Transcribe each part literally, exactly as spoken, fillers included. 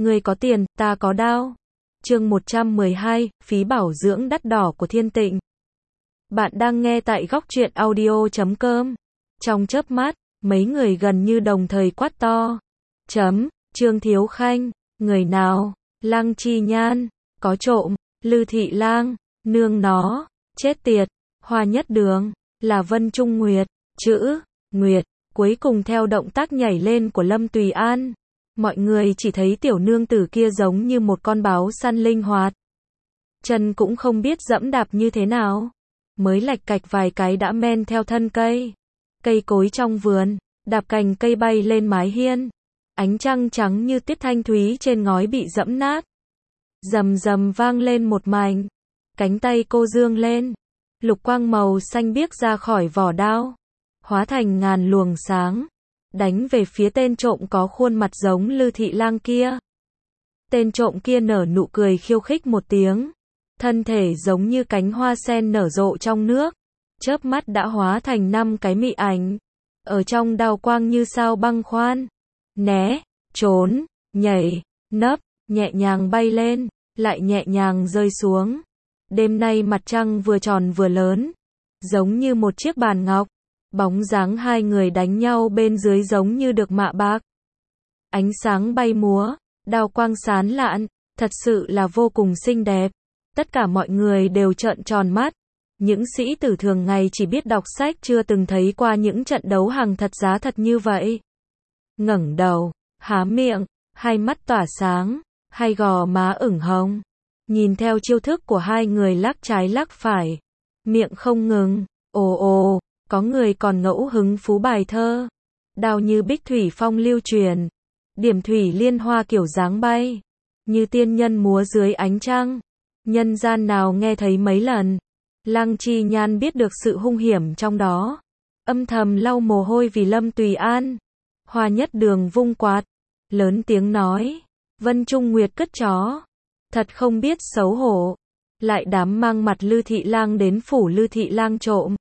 Ngươi có tiền, ta có đao. Chương một trăm mười hai, phí bảo dưỡng đắt đỏ của Thiên Tịnh. Bạn đang nghe tại góc truyện audio chấm com. Trong chớp mắt, mấy người gần như đồng thời quát to. Chấm, Trương Thiếu Khanh, người nào? Lăng Chi Nhan, có trộm, Lư Thị Lang, nương nó, chết tiệt, Hoa Nhất Đường, là Vân Trung Nguyệt, chữ, Nguyệt, cuối cùng theo động tác nhảy lên của Lâm Tùy An. Mọi người chỉ thấy tiểu nương tử kia giống như một con báo săn linh hoạt. Chân cũng không biết dẫm đạp như thế nào. Mới lạch cạch vài cái đã men theo thân cây. Cây cối trong vườn, đạp cành cây bay lên mái hiên. Ánh trăng trắng như tuyết thanh thúy trên ngói bị dẫm nát. Rầm rầm vang lên một mảnh. Cánh tay cô dương lên. Lục quang màu xanh biếc ra khỏi vỏ đao. Hóa thành ngàn luồng sáng. Đánh về phía tên trộm có khuôn mặt giống Lư Thị Lang kia. Tên trộm kia nở nụ cười khiêu khích một tiếng. Thân thể giống như cánh hoa sen nở rộ trong nước. Chớp mắt đã hóa thành năm cái mị ảnh. Ở trong đao quang như sao băng khoan. Né, trốn, nhảy, nấp, nhẹ nhàng bay lên, lại nhẹ nhàng rơi xuống. Đêm nay mặt trăng vừa tròn vừa lớn. Giống như một chiếc bàn ngọc. Bóng dáng hai người đánh nhau bên dưới giống như được mạ bạc. Ánh sáng bay múa, đao quang sán lạn, thật sự là vô cùng xinh đẹp. Tất cả mọi người đều trợn tròn mắt. Những sĩ tử thường ngày chỉ biết đọc sách chưa từng thấy qua những trận đấu hàng thật giá thật như vậy. Ngẩng đầu, há miệng, hai mắt tỏa sáng, hai gò má ửng hồng. Nhìn theo chiêu thức của hai người lắc trái lắc phải. Miệng không ngừng, ồ ồ. Có người còn ngẫu hứng phú bài thơ. Đao như bích thủy phong lưu truyền. Điểm thủy liên hoa kiểu dáng bay. Như tiên nhân múa dưới ánh trăng. Nhân gian nào nghe thấy mấy lần. Lăng Chi Nhan biết được sự hung hiểm trong đó. Âm thầm lau mồ hôi vì Lâm Tùy An. Hoa Nhất Đường vung quạt. Lớn tiếng nói. Vân Trung Nguyệt cất chó. Thật không biết xấu hổ. Lại dám mang mặt Lư Thị Lang đến phủ Lư Thị Lang trộm.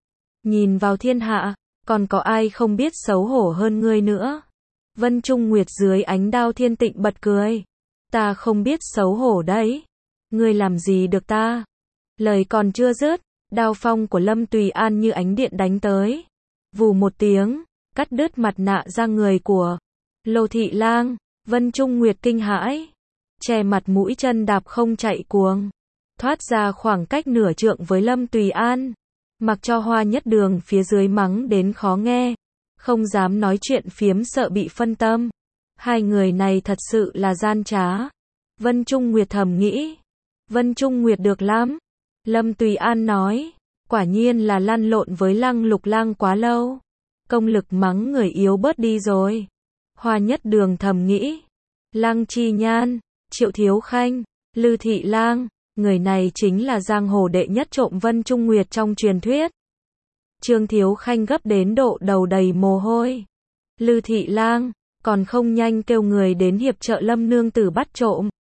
Nhìn vào thiên hạ, còn có ai không biết xấu hổ hơn ngươi nữa. Vân Trung Nguyệt dưới ánh đao Thiên Tịnh bật cười. Ta không biết xấu hổ đấy. Ngươi làm gì được ta? Lời còn chưa dứt, đao phong của Lâm Tùy An như ánh điện đánh tới. Vù một tiếng, cắt đứt mặt nạ ra người của Lô Thị Lang. Vân Trung Nguyệt kinh hãi. Che mặt mũi chân đạp không chạy cuồng. Thoát ra khoảng cách nửa trượng với Lâm Tùy An. Mặc cho Hoa Nhất Đường phía dưới mắng đến khó nghe. Không dám nói chuyện phiếm sợ bị phân tâm. Hai người này thật sự là gian trá. Vân Trung Nguyệt thầm nghĩ. Vân Trung Nguyệt được lắm. Lâm Tùy An nói. Quả nhiên là lăn lộn với Lăng Lục Lang quá lâu. Công lực mắng người yếu bớt đi rồi. Hoa Nhất Đường thầm nghĩ. Lăng Chi Nhan, Triệu Thiếu Khanh, Lư Thị Lang. Người này chính là giang hồ đệ nhất trộm Vân Trung Nguyệt trong truyền thuyết. Trương Thiếu Khanh gấp đến độ đầu đầy mồ hôi. Lư Thị Lang, còn không nhanh kêu người đến hiệp trợ Lâm nương tử bắt trộm.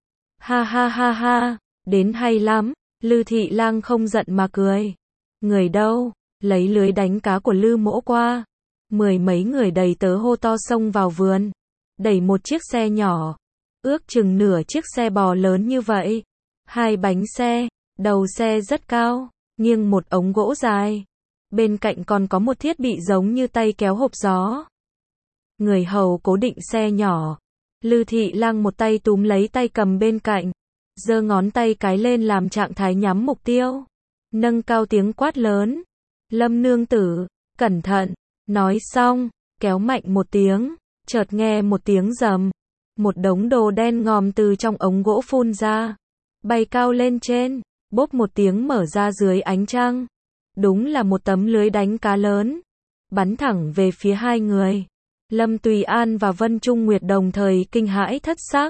Ha ha ha ha, đến hay lắm. Lư Thị Lang không giận mà cười. Người đâu, lấy lưới đánh cá của Lư mỗ qua. Mười mấy người đầy tớ hô to xông vào vườn. Đẩy một chiếc xe nhỏ. Ước chừng nửa chiếc xe bò lớn như vậy. Hai bánh xe, đầu xe rất cao, nghiêng một ống gỗ dài. Bên cạnh còn có một thiết bị giống như tay kéo hộp gió. Người hầu cố định xe nhỏ. Lư Thị Lang một tay túm lấy tay cầm bên cạnh. Giơ ngón tay cái lên làm trạng thái nhắm mục tiêu. Nâng cao tiếng quát lớn. Lâm nương tử, cẩn thận. Nói xong, kéo mạnh một tiếng. Chợt nghe một tiếng rầm. Một đống đồ đen ngòm từ trong ống gỗ phun ra. Bay cao lên trên, bốp một tiếng mở ra dưới ánh trăng. Đúng là một tấm lưới đánh cá lớn. Bắn thẳng về phía hai người. Lâm Tùy An và Vân Trung Nguyệt đồng thời kinh hãi thất xác.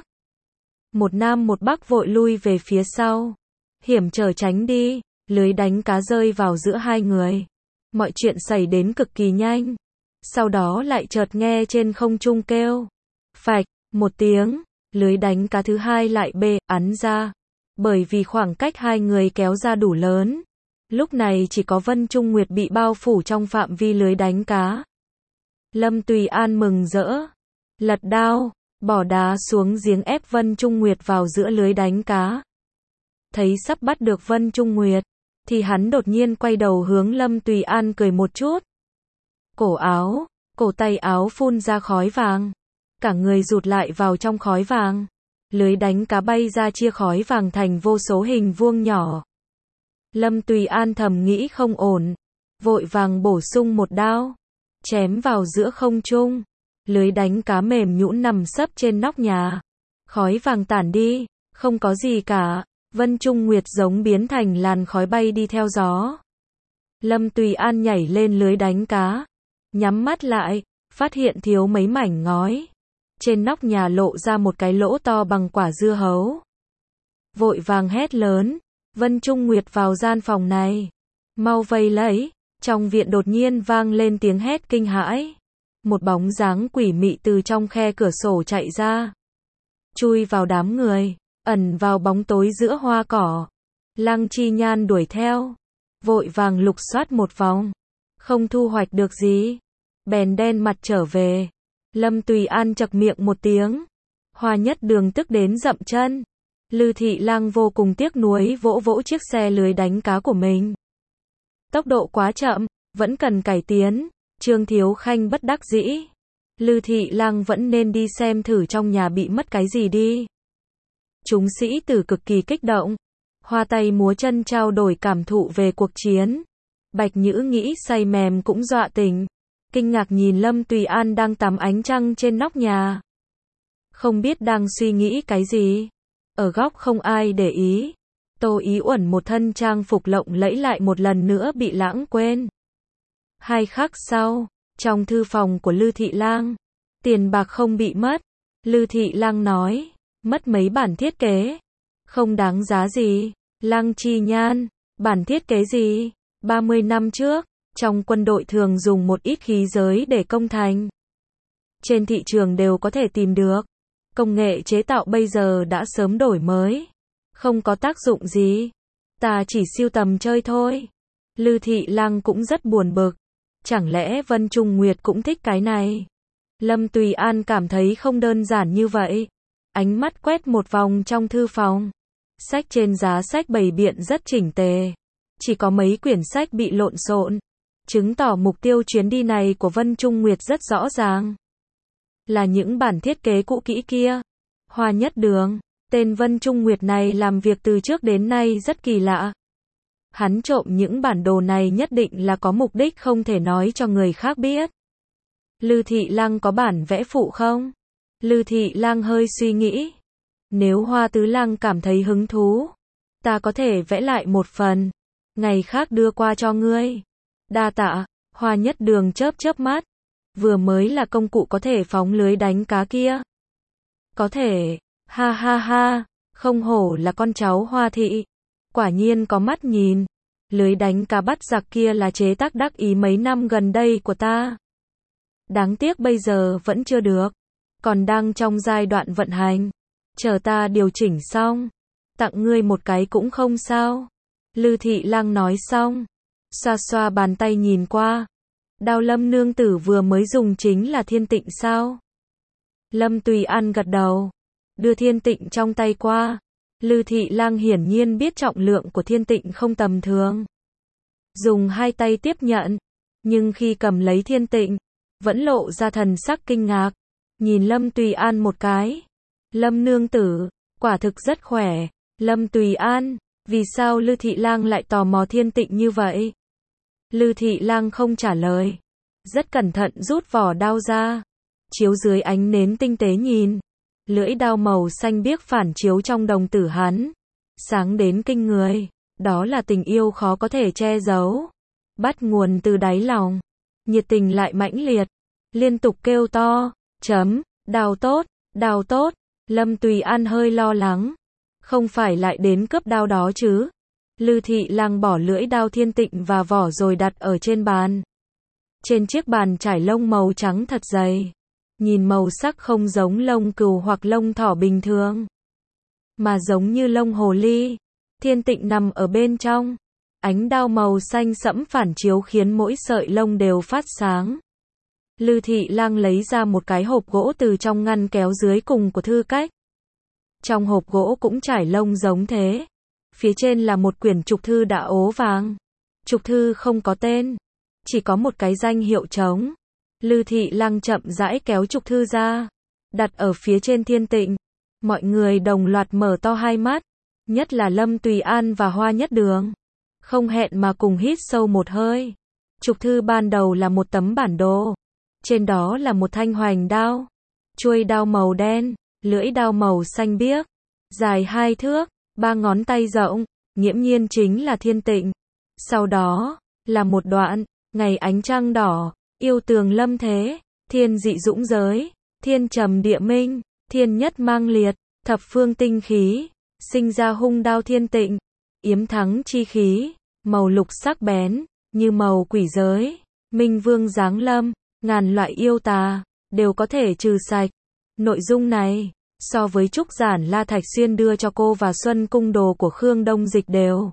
Một nam một bắc vội lui về phía sau. Hiểm trở tránh đi, lưới đánh cá rơi vào giữa hai người. Mọi chuyện xảy đến cực kỳ nhanh. Sau đó lại chợt nghe trên không trung kêu. Phạch, một tiếng, lưới đánh cá thứ hai lại bê, ắn ra. Bởi vì khoảng cách hai người kéo ra đủ lớn. Lúc này chỉ có Vân Trung Nguyệt bị bao phủ trong phạm vi lưới đánh cá. Lâm Tùy An mừng rỡ. Lật đao, bỏ đá xuống giếng ép Vân Trung Nguyệt vào giữa lưới đánh cá. Thấy sắp bắt được Vân Trung Nguyệt, thì hắn đột nhiên quay đầu hướng Lâm Tùy An cười một chút. Cổ áo, cổ tay áo phun ra khói vàng. Cả người rụt lại vào trong khói vàng. Lưới đánh cá bay ra chia khói vàng thành vô số hình vuông nhỏ. Lâm Tùy An thầm nghĩ không ổn. Vội vàng bổ sung một đao. Chém vào giữa không trung. Lưới đánh cá mềm nhũn nằm sấp trên nóc nhà. Khói vàng tản đi. Không có gì cả. Vân Trung Nguyệt giống biến thành làn khói bay đi theo gió. Lâm Tùy An nhảy lên lưới đánh cá. Nhắm mắt lại. Phát hiện thiếu mấy mảnh ngói. Trên nóc nhà lộ ra một cái lỗ to bằng quả dưa hấu. Vội vàng hét lớn. Vân Trung Nguyệt vào gian phòng này. Mau vây lấy. Trong viện đột nhiên vang lên tiếng hét kinh hãi. Một bóng dáng quỷ mị từ trong khe cửa sổ chạy ra. Chui vào đám người. Ẩn vào bóng tối giữa hoa cỏ. Lăng Chi Nhan đuổi theo. Vội vàng lục soát một vòng. Không thu hoạch được gì. Bèn đen mặt trở về. Lâm Tùy An chậc miệng một tiếng. Hoa Nhất Đường tức đến dậm chân. Lư Thị Lang vô cùng tiếc nuối vỗ vỗ chiếc xe lưới đánh cá của mình. Tốc độ quá chậm, vẫn cần cải tiến. Trương Thiếu Khanh bất đắc dĩ. Lư Thị Lang vẫn nên đi xem thử trong nhà bị mất cái gì đi. Chúng sĩ tử cực kỳ kích động. Hoa tay múa chân trao đổi cảm thụ về cuộc chiến. Bạch Nhữ nghĩ say mềm cũng dọa tỉnh. Kinh ngạc nhìn Lâm Tùy An đang tắm ánh trăng trên nóc nhà. Không biết đang suy nghĩ cái gì. Ở góc không ai để ý. Tô Ý Uẩn một thân trang phục lộng lẫy lại một lần nữa bị lãng quên. Hai khắc sau, trong thư phòng của Lư Thị Lang, tiền bạc không bị mất. Lư Thị Lang nói, mất mấy bản thiết kế. Không đáng giá gì. Lăng Chi Nhan, bản thiết kế gì? ba mươi năm trước, trong quân đội thường dùng một ít khí giới để công thành. Trên thị trường đều có thể tìm được. Công nghệ chế tạo bây giờ đã sớm đổi mới. Không có tác dụng gì. Ta chỉ sưu tầm chơi thôi. Lư Thị Lang cũng rất buồn bực. Chẳng lẽ Vân Trung Nguyệt cũng thích cái này? Lâm Tùy An cảm thấy không đơn giản như vậy. Ánh mắt quét một vòng trong thư phòng. Sách trên giá sách bày biện rất chỉnh tề. Chỉ có mấy quyển sách bị lộn xộn. Chứng tỏ mục tiêu chuyến đi này của Vân Trung Nguyệt rất rõ ràng. Là những bản thiết kế cũ kỹ kia. Hoa Nhất Đường. Tên Vân Trung Nguyệt này làm việc từ trước đến nay rất kỳ lạ. Hắn trộm những bản đồ này nhất định là có mục đích không thể nói cho người khác biết. Lư Thị Lang có bản vẽ phụ không? Lư Thị Lang hơi suy nghĩ. Nếu Hoa Tứ Lang cảm thấy hứng thú, ta có thể vẽ lại một phần. Ngày khác đưa qua cho ngươi. Đa tạ. Hoa Nhất Đường chớp chớp mắt. Vừa mới là công cụ có thể phóng lưới đánh cá kia. Có thể. Ha ha ha. Không hổ là con cháu Hoa Thị. Quả nhiên có mắt nhìn. Lưới đánh cá bắt giặc kia là chế tác đắc ý mấy năm gần đây của ta. Đáng tiếc bây giờ vẫn chưa được. Còn đang trong giai đoạn vận hành. Chờ ta điều chỉnh xong. Tặng ngươi một cái cũng không sao. Lư Thị Lang nói xong. Xoa xoa bàn tay nhìn qua. Đao Lâm nương tử vừa mới dùng chính là Thiên Tịnh sao? Lâm Tùy An gật đầu. Đưa Thiên Tịnh trong tay qua. Lư Thị Lang hiển nhiên biết trọng lượng của Thiên Tịnh không tầm thường. Dùng hai tay tiếp nhận. Nhưng khi cầm lấy Thiên Tịnh, vẫn lộ ra thần sắc kinh ngạc. Nhìn Lâm Tùy An một cái. Lâm nương tử, quả thực rất khỏe. Lâm Tùy An, vì sao Lư Thị Lang lại tò mò Thiên Tịnh như vậy? Lư Thị Lang không trả lời. Rất cẩn thận rút vỏ đao ra. Chiếu dưới ánh nến tinh tế nhìn. Lưỡi đao màu xanh biếc phản chiếu trong đồng tử hắn. Sáng đến kinh người. Đó là tình yêu khó có thể che giấu. Bắt nguồn từ đáy lòng. Nhiệt tình lại mãnh liệt. Liên tục kêu to. Chấm. Đao tốt. Đao tốt. Lâm Tùy An hơi lo lắng. Không phải lại đến cướp đao đó chứ? Lư Thị Lang bỏ lưỡi đao Thiên Tịnh và vỏ rồi đặt ở trên bàn. Trên chiếc bàn trải lông màu trắng thật dày. Nhìn màu sắc không giống lông cừu hoặc lông thỏ bình thường. Mà giống như lông hồ ly. Thiên Tịnh nằm ở bên trong. Ánh đao màu xanh sẫm phản chiếu khiến mỗi sợi lông đều phát sáng. Lư Thị Lang lấy ra một cái hộp gỗ từ trong ngăn kéo dưới cùng của thư cách. Trong hộp gỗ cũng trải lông giống thế. Phía trên là một quyển trục thư đã ố vàng. Trục thư không có tên, chỉ có một cái danh hiệu trống. Lư Thị Lang chậm rãi kéo trục thư ra, đặt ở phía trên Thiên Tịnh. Mọi người đồng loạt mở to hai mắt, nhất là Lâm Tùy An và Hoa Nhất Đường. Không hẹn mà cùng hít sâu một hơi. Trục thư ban đầu là một tấm bản đồ. Trên đó là một thanh hoành đao. Chuôi đao màu đen, lưỡi đao màu xanh biếc. Dài hai thước, ba ngón tay rộng, nghiễm nhiên chính là Thiên Tịnh. Sau đó, là một đoạn, ngày ánh trăng đỏ, yêu tường lâm thế, thiên dị dũng giới, thiên trầm địa minh, thiên nhất mang liệt, thập phương tinh khí, sinh ra hung đao Thiên Tịnh, yếm thắng chi khí, màu lục sắc bén, như màu quỷ giới, minh vương giáng lâm, ngàn loại yêu tà, đều có thể trừ sạch. Nội dung này, so với trúc giản La Thạch Xuyên đưa cho cô và Xuân Cung Đồ của Khương Đông Dịch đều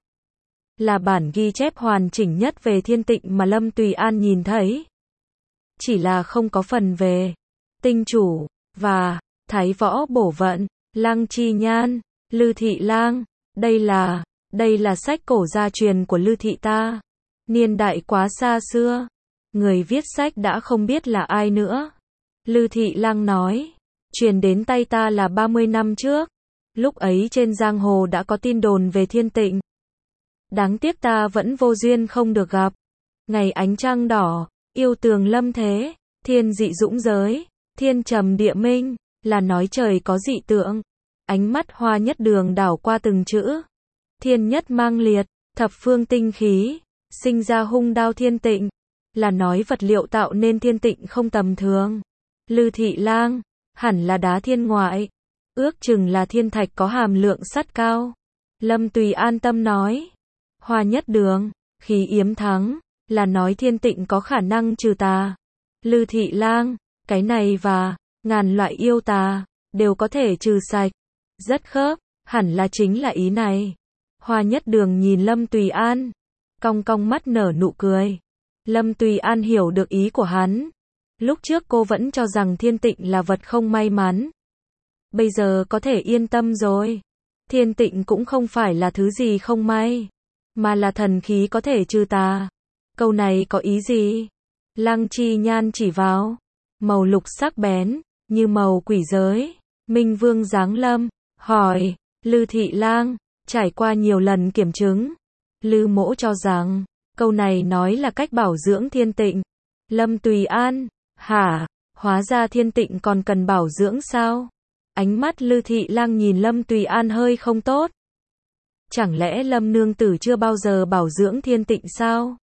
là bản ghi chép hoàn chỉnh nhất về Thiên Tịnh mà Lâm Tùy An nhìn thấy. Chỉ là không có phần về tinh chủ và thái võ bổ vận, Lăng Chi Nhan, Lư Thị Lang. Đây là, đây là sách cổ gia truyền của Lư Thị ta. Niên đại quá xa xưa, người viết sách đã không biết là ai nữa. Lư Thị Lang nói, truyền đến tay ta là ba mươi năm trước. Lúc ấy trên giang hồ đã có tin đồn về Thiên Tịnh. Đáng tiếc ta vẫn vô duyên không được gặp. Ngày ánh trăng đỏ, yêu tường lâm thế, thiên dị dũng giới, thiên trầm địa minh, là nói trời có dị tượng. Ánh mắt Hoa Nhất Đường đảo qua từng chữ. Thiên nhất mang liệt, thập phương tinh khí, sinh ra hung đao Thiên Tịnh, là nói vật liệu tạo nên Thiên Tịnh không tầm thường. Lư Thị Lang, hẳn là đá thiên ngoại, ước chừng là thiên thạch có hàm lượng sắt cao. Lâm Tùy an tâm nói. Hoa Nhất Đường, khí yếm thắng, là nói Thiên Tịnh có khả năng trừ tà. Lư Thị Lang, cái này và ngàn loại yêu tà đều có thể trừ sạch. Rất khớp, hẳn là chính là ý này. Hoa Nhất Đường nhìn Lâm Tùy An, cong cong mắt nở nụ cười. Lâm Tùy An hiểu được ý của hắn. Lúc trước cô vẫn cho rằng Thiên Tịnh là vật không may mắn. Bây giờ có thể yên tâm rồi. Thiên Tịnh cũng không phải là thứ gì không may, mà là thần khí có thể trừ tà. Câu này có ý gì? Lăng Chi Nhan chỉ vào màu lục sắc bén, như màu quỷ giới, minh vương giáng lâm, hỏi. Lư Thị Lang, trải qua nhiều lần kiểm chứng, Lư mỗ cho rằng câu này nói là cách bảo dưỡng Thiên Tịnh. Lâm Tùy An, hả, hóa ra Thiên Tịnh còn cần bảo dưỡng sao? Ánh mắt Lư Thị Lang nhìn Lâm Tùy An hơi không tốt. Chẳng lẽ Lâm nương tử chưa bao giờ bảo dưỡng Thiên Tịnh sao?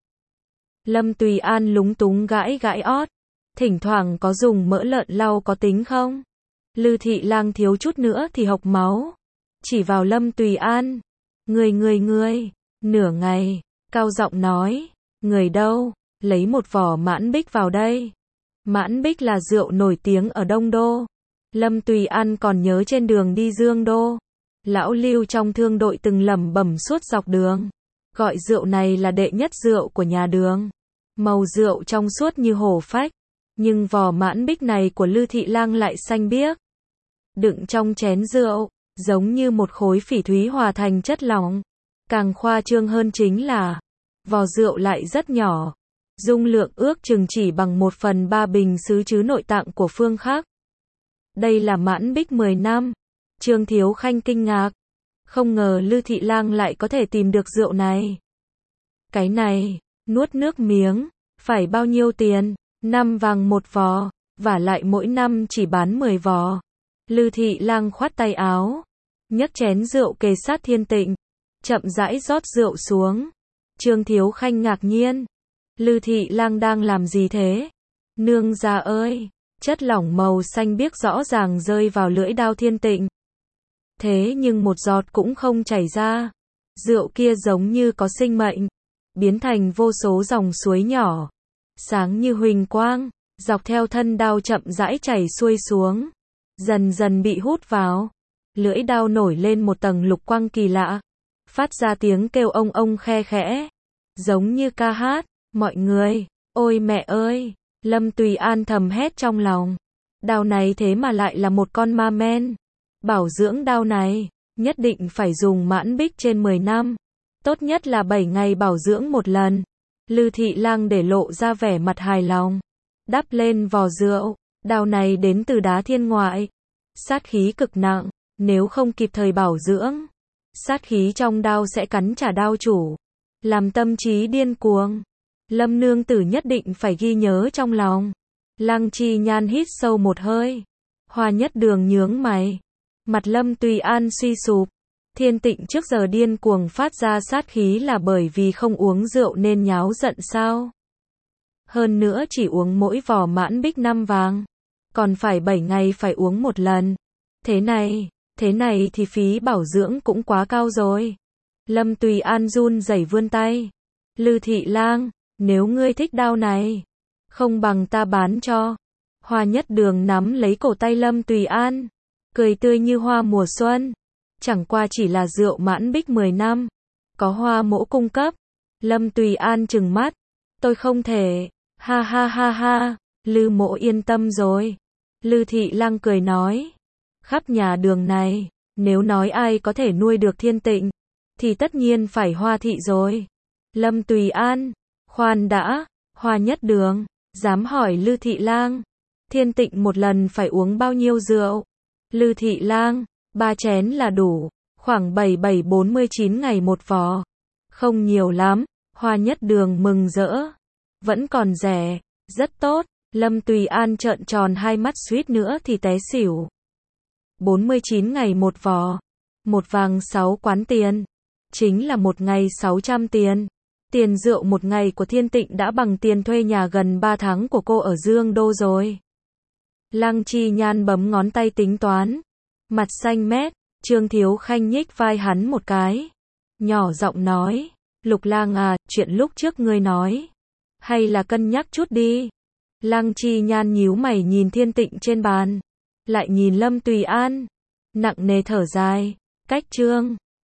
Lâm Tùy An lúng túng gãi gãi ót. Thỉnh thoảng có dùng mỡ lợn lau có tính không? Lư Thị Lang thiếu chút nữa thì hộc máu. Chỉ vào Lâm Tùy An. Người người người, nửa ngày, cao giọng nói. Người đâu? Lấy một vỏ mãn bích vào đây. Mãn bích là rượu nổi tiếng ở Đông Đô. Lâm Tùy An còn nhớ trên đường đi Dương Đô, lão Lưu trong thương đội từng lẩm bẩm suốt dọc đường, gọi rượu này là đệ nhất rượu của nhà Đường. Màu rượu trong suốt như hổ phách, nhưng vỏ mãn bích này của Lư Thị Lang lại xanh biếc. Đựng trong chén rượu, giống như một khối phỉ thúy hòa thành chất lỏng. Càng khoa trương hơn chính là, vỏ rượu lại rất nhỏ, dung lượng ước chừng chỉ bằng một phần ba bình sứ chứ nội tạng của phương khác. Đây là mãn bích mười năm. Trương Thiếu Khanh kinh ngạc. Không ngờ Lư Thị Lang lại có thể tìm được rượu này. Cái này, nuốt nước miếng, phải bao nhiêu tiền? Năm vàng một vò, vả lại mỗi năm chỉ bán mười vò. Lư Thị Lang khoát tay áo, nhấc chén rượu kề sát Thiên Tịnh, chậm rãi rót rượu xuống. Trương Thiếu Khanh ngạc nhiên. Lư Thị Lang đang làm gì thế? Nương gia ơi! Chất lỏng màu xanh biếc rõ ràng rơi vào lưỡi đao Thiên Tịnh. Thế nhưng một giọt cũng không chảy ra. Rượu kia giống như có sinh mệnh, biến thành vô số dòng suối nhỏ, sáng như huỳnh quang, dọc theo thân đao chậm rãi chảy xuôi xuống, dần dần bị hút vào. Lưỡi đao nổi lên một tầng lục quang kỳ lạ, phát ra tiếng kêu ông ông khe khẽ, giống như ca hát. Mọi người, ôi mẹ ơi, Lâm Tùy An thầm hét trong lòng. Đao này thế mà lại là một con ma men. Bảo dưỡng đao này, nhất định phải dùng mãn bích trên mười năm. Tốt nhất là bảy ngày bảo dưỡng một lần. Lư Thị Lang để lộ ra vẻ mặt hài lòng. Đắp lên vò rượu, đao này đến từ đá thiên ngoại. Sát khí cực nặng, nếu không kịp thời bảo dưỡng, sát khí trong đao sẽ cắn trả đao chủ, làm tâm trí điên cuồng. Lâm nương tử nhất định phải ghi nhớ trong lòng. Lăng Chi Nhan hít sâu một hơi. Hoa Nhất Đường nhướng mày. Mặt Lâm Tùy An suy sụp. Thiên Tịnh trước giờ điên cuồng phát ra sát khí là bởi vì không uống rượu nên nháo giận sao? Hơn nữa chỉ uống mỗi vò mãn bích năm vàng, còn phải bảy ngày phải uống một lần. Thế này, thế này thì phí bảo dưỡng cũng quá cao rồi. Lâm Tùy An run rẩy vươn tay. Lư Thị Lang, nếu ngươi thích đao này, không bằng ta bán cho. Hoa Nhất Đường nắm lấy cổ tay Lâm Tùy An, cười tươi như hoa mùa xuân. Chẳng qua chỉ là rượu mãn bích mười năm, có Hoa mỗ cung cấp. Lâm Tùy An trừng mắt, tôi không thể, ha ha ha ha, Lư mỗ yên tâm rồi. Lư Thị Lang cười nói, khắp nhà đường này, nếu nói ai có thể nuôi được Thiên Tịnh, thì tất nhiên phải Hoa thị rồi. Lâm Tùy An, khoan đã, Hoa Nhất Đường, dám hỏi Lư Thị Lang, Thiên Tịnh một lần phải uống bao nhiêu rượu? Lư Thị Lang, ba chén là đủ, khoảng bảy bảy bốn mươi chín ngày một vò. Không nhiều lắm. Hoa Nhất Đường mừng rỡ. Vẫn còn rẻ, rất tốt. Lâm Tùy An trợn tròn hai mắt suýt nữa thì té xỉu. bốn mươi chín ngày một vò, một vàng sáu quán tiền, chính là một ngày sáu trăm tiền. Tiền rượu một ngày của Thiên Tịnh đã bằng tiền thuê nhà gần ba tháng của cô ở Dương Đô rồi. Lăng Chi Nhan bấm ngón tay tính toán, mặt xanh mét. Trương Thiếu Khanh nhích vai hắn một cái, nhỏ giọng nói, Lục Lang à, chuyện lúc trước ngươi nói, hay là cân nhắc chút đi. Lăng Chi Nhan nhíu mày nhìn Thiên Tịnh trên bàn, lại nhìn Lâm Tùy An, nặng nề thở dài, cách Trương